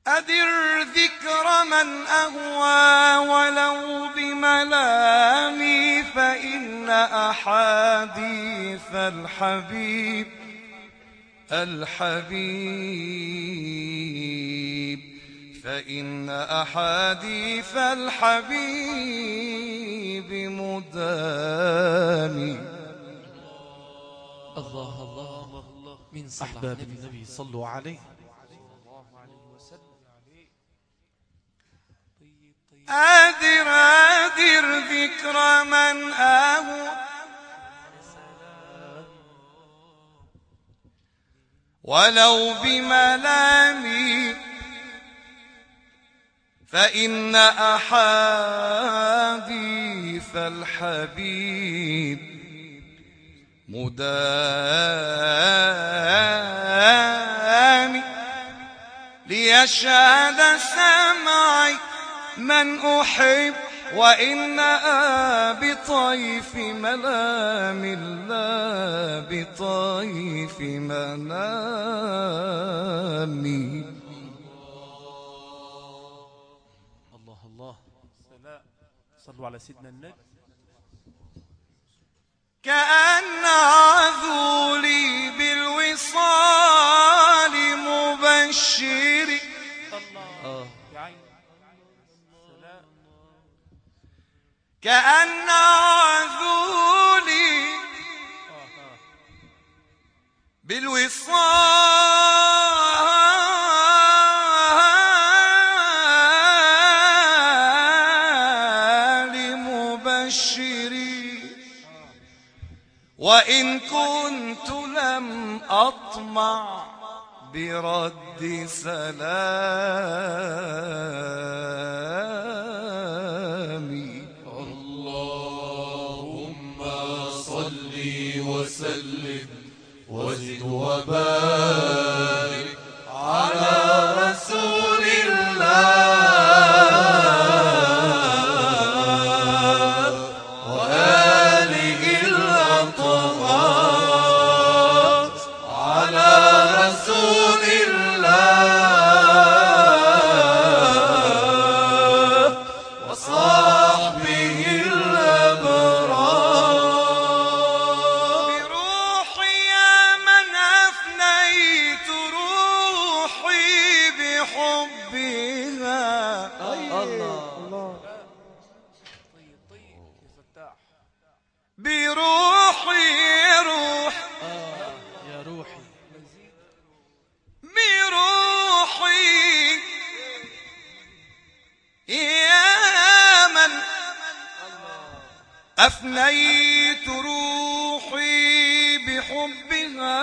أدر ذكر من أهوى ولو بملامي، فإن أحاديث فإن أحاديث الحبيب مدامي. الله الله من أحباب النبي صلوا عليه. أدر ذكر من أهوى ولو بملامي، فإن أحاديث الحبيب مدامي. ليشهد سمعي من أحب، وإن بطيف ملام لا بطيف منامي. الله الله. صلوا على سيدنا النبي. كأن عذولي بالوصال مبشري. الله كأن عذولي بالوصال مبشري، وإن كنت لم أطمع برد سلامي. اللهم صل وسلم وزد وبارك على رسول الله وآله الأطهار، على رسول الله وصحبه الأبرار. بروحي يا من أفنيت روحي بحبها. بروحي روح يا روحي، بروحي يا من أفنيت روحي بحبها،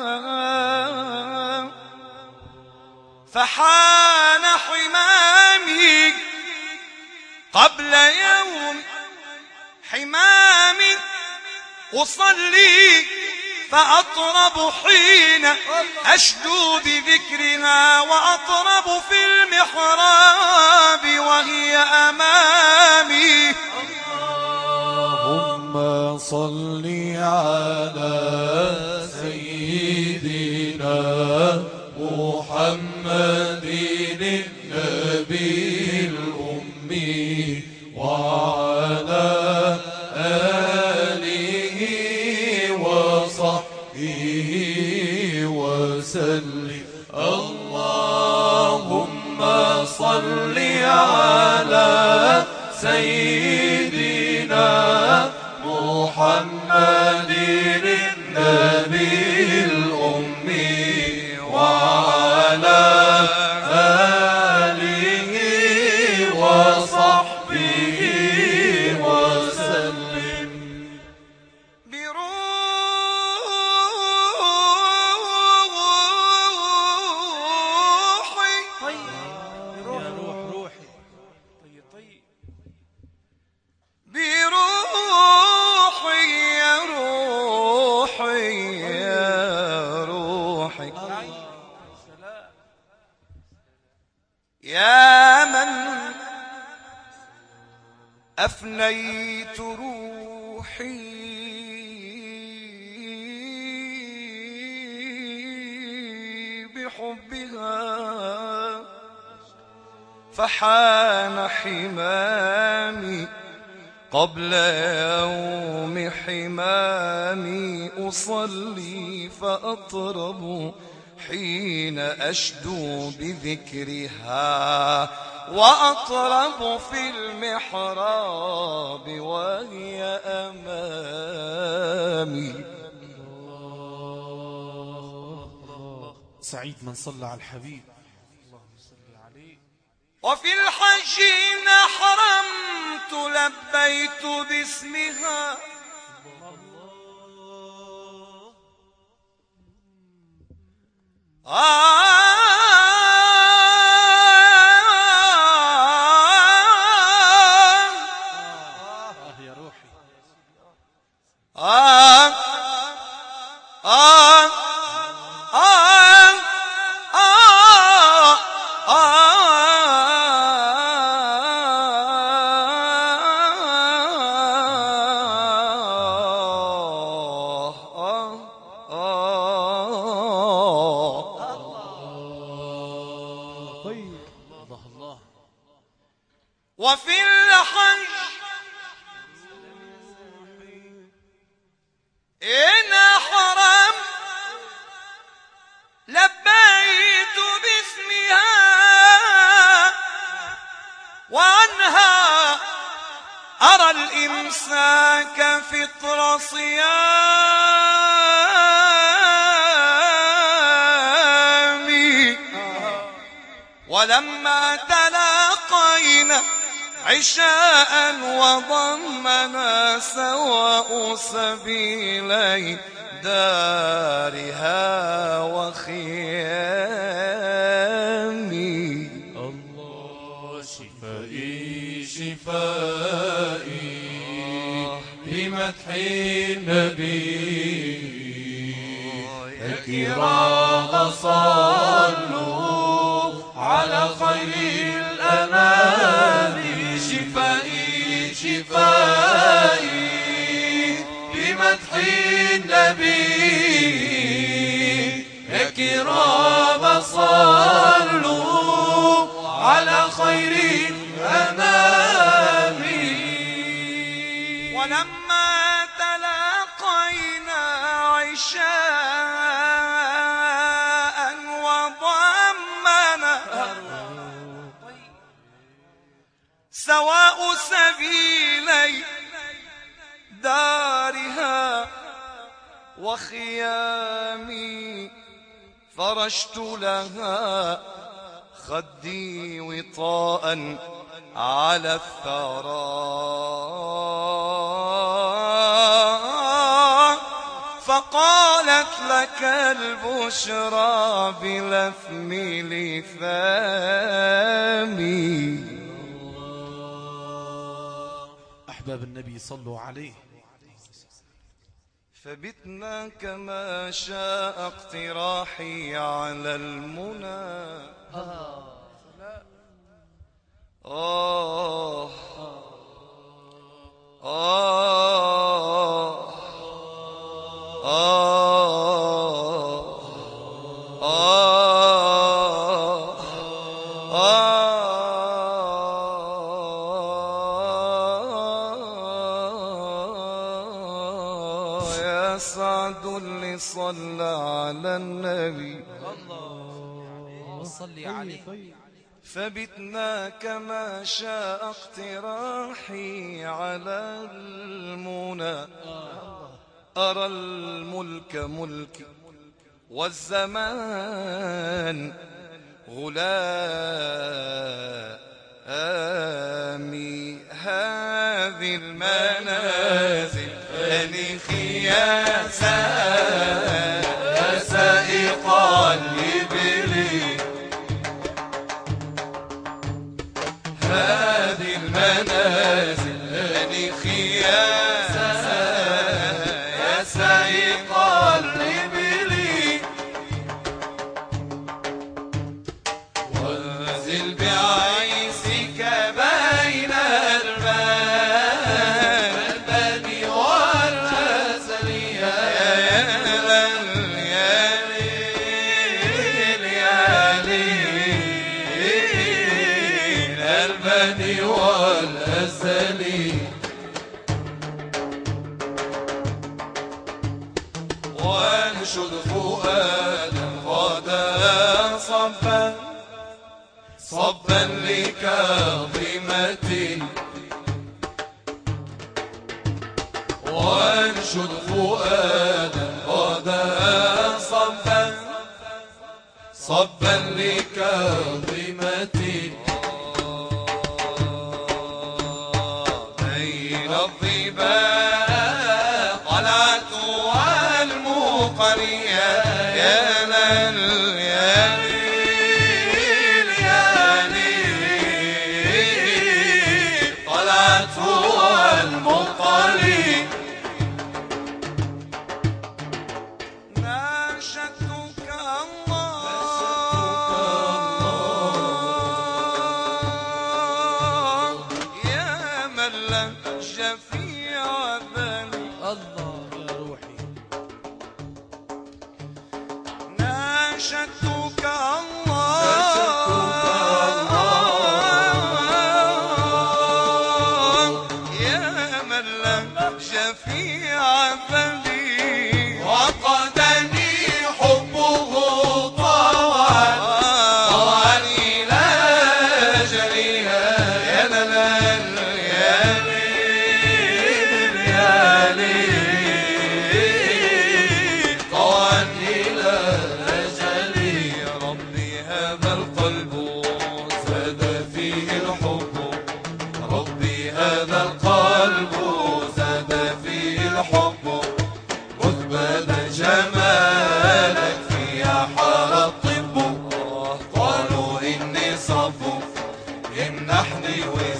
فحان حمامي قبل يوم حمامي. أصلي فأطرب حين أشدو بذكرها، وأطرب في المحراب وهي أمامي. اللهم صل على سيدنا محمد النبي الأمي، وعلى آله وصحبه وسلم. اللهم صل على سيدنا محمد النبي الأمي، وعلى آله وصحبه وسلم. يا روح روحي. بروحي يا روحي يا روحي يا من أفنيت روحي بحبها، فحان حمامي قبل يوم حمامي أصلي فأطرب حين أشدو بذكرها وأطرب في المحراب وهي أمامي. سعيد من صلى على الحبيب. اللهم صل عليه. وفي الحج إن أحرمت لبيت باسمها يا روحي. وفي الحج إن أحرم لبيت باسمها وعنها أرى الإمساك فطر صيامي. ولما تلاقينا عشاء وضمنا سواء سبيلي دارها وخيامي. الله شفائي شفائي بمدح النبي الكرام صلوا على خير الأنام. شفائي شفائي بمدح النبي الكرام صلوا على خير الأنام. ولما تلاقينا عشاء وضمنا سواء سبيلي دارها وخيامي. فرشت لها خدي وطاء على الثرى فقالت لك البشرى بلثم لثامي. أحباب النبي صلوا عليه. فبتنا كما شاء اقتراحي على المنى. آه آه سعد اللي صلى على النبي اللهم صل عليه. فبتنا كما شاء اقتراحي على المنى. أرى الملك ملكي والزمان غلامي. هذه المنازل أنيخيا سائقا لبلي. هذه المنازل أنيخيا سائقا لبلي. وانزل بعيسك بين الباب والغزل يا البديع والأزلي وانشد فؤادا غدا صبا لكاظمتي وانشد فؤادا غدا صبا لكاظمتي بين الظباء قلعت والمقرية يا قلعت والمقري ناشدتك الله يا من لك شفيع ذنبي الله يا روحي ناشدتك الله يا من لك شفيع ذنبي وقدني حبه طوعا إلى جليها يا ليالي طوعا إلى أجلي ربي هذا القلب زاد فيه الحب ربي هذا القلب زاد فيه الحب مثبت جمالك في حار الطب قالوا إني صفو امنحني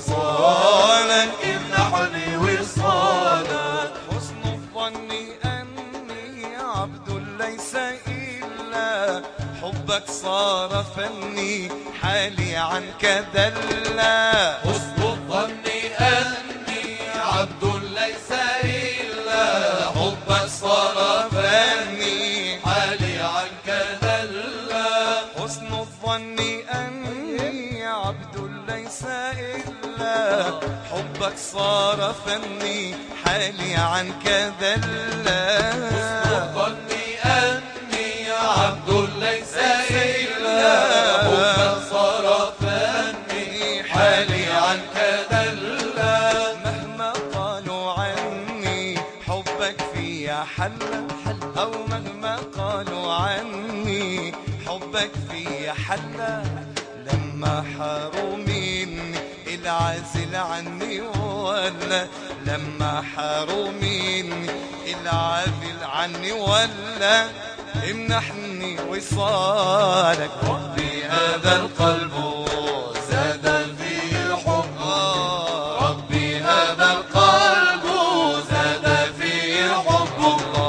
وصالا امنحني وصالا حسن الظن أني عبد ليس إلا حبك صار فني حالي عنك دلا حسن الظن أني عبد ليس إلا حبك صار فني حالي عنك دلا حسن الظن أني عبد ليس إلا حبك صار فني حالي عنك دلا حسن الظن أني عبد ليس إلا حبك صار فني حالي عنك دلا مهما قالوا عني حبك في حل أو مهما قالوا عني حبك في حل لما حاروا مني العازل عني ولا لما حاروا مني العازل عني ولا امنحني وصالك ربي هذا القلب زاد فيه الحب ربي هذا القلب زاد فيه الحب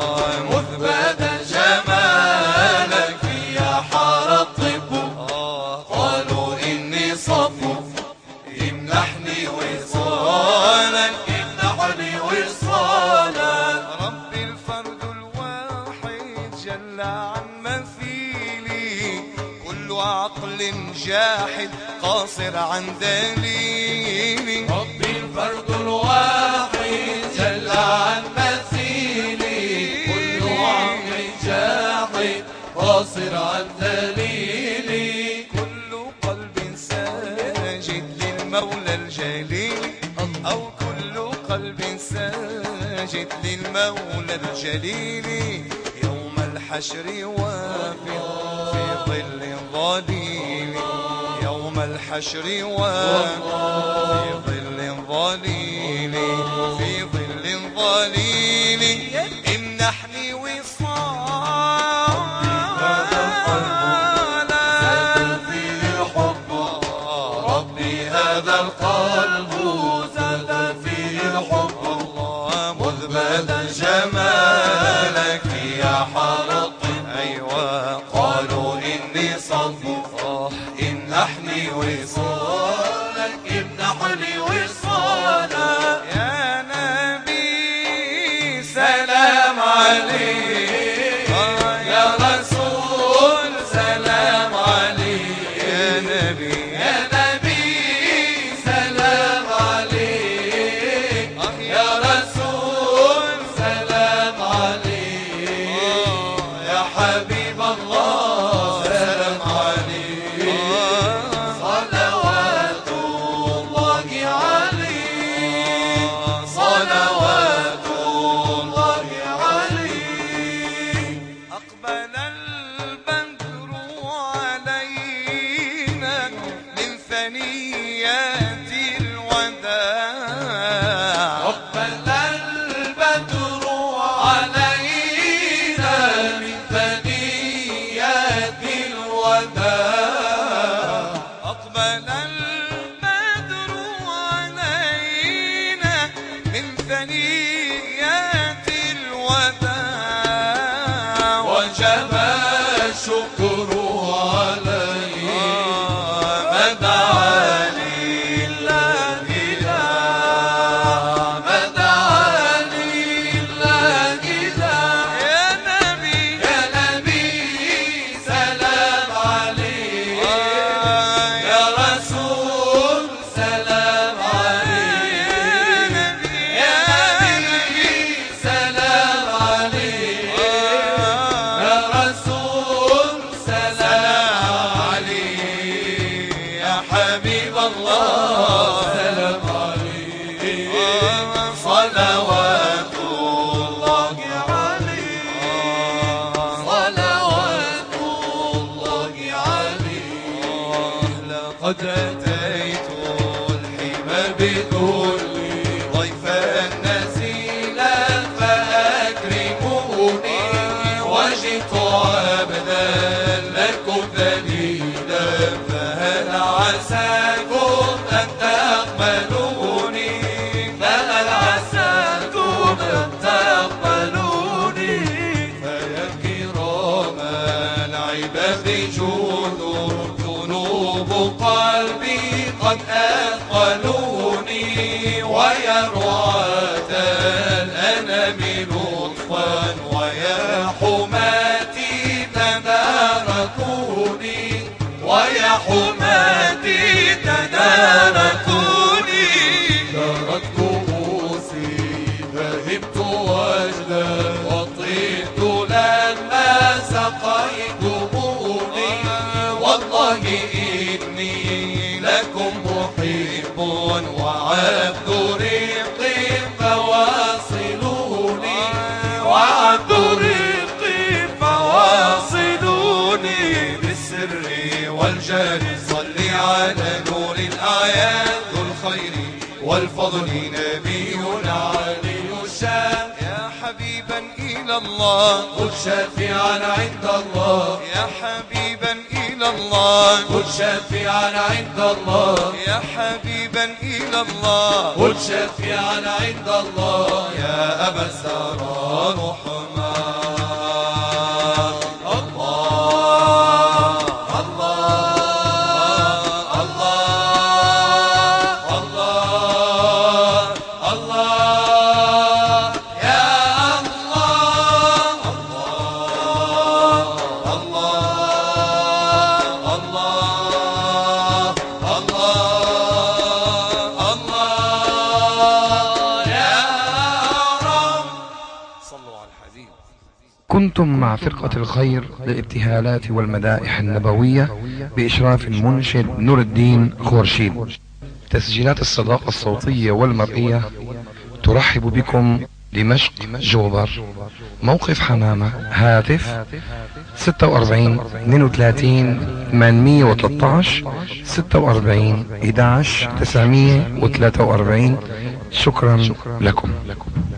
مثبت جمالك في حار الطب قالوا إني صفو امنحني وصالا امنحني وصالا ربي الفرد الواحد جل عن مثيلي كل عقل جاحد قاصر عن دليلي ربي الفرد الواحد جل عن مثيلي كل عقل جاحد قاصر عن دليلي كل قلب ساجد للمولى الجليل أو كل قلب ساجد للمولى الجليل يوم الحشر وافد في ظل ظليل يوم الحشر وافد في ظل ظليل في ظل ظليل امنحني هذا القلب زاد فيه الحب مثبت جمالك يا حرط أيوة قالوا إني صفو امنحني وصالك امنحني وصالك يا نبي سلام عليك يا رسول سلام عليك يا نبي ثنيات الوداع أقبل البدر علينا من ثنيات الوداع أقبل البدر علينا من ثنيات الوداع وجب الشكر عليه مدعا لله مدعا لله يا نبي يا نبي سلام عليك يا رسول سلام عليك يا نبي سلام عليك يا رسول سلام عليك يا حبيب الله سلام عليك صلوات الله عليك صلوات الله عليك لقد أتيت الحمى بذل ضيفا نزيلا فأكرموني وجدت عبدا لكم ذليلا فهل عساكم أن تقبلوني فهل عساكم أن تقبلوني فيا كرام العباد ذنوب قلبي قد أثقلوني ويا رعاة الأنام لطفا ويا حماتي تداركوني ويا حماتي تداركوني دارت كؤوسي ذهبت وجلا وطرت لما سقيتموني والله إني لكم محب وعبد رق فواصلوني وعبد رق فواصلوني بالسر والجهر صل على نور الآيات ذو الخير والفضل نبينا علي الشان يا حبيبا إلى الله قل شافعا عند الله يا حبيبا إلى الله قل شافعا عند الله يا حبيبا إلى الله قل شافعا عند الله يا أبا الزهراء رحمة الله الله الله الله الله يا الله الله الله الله الله يا رب صلوا على الحبيب. كنتم مع فرقة الخير للابتهالات والمدائح النبوية بإشراف المنشد نور الدين خورشيد. تسجيلات الصداقة الصوتية والمرئية ترحب بكم دمشق جوبر. موقف حمامة. هاتف 46 32 813 46 11 943. شكرا لكم.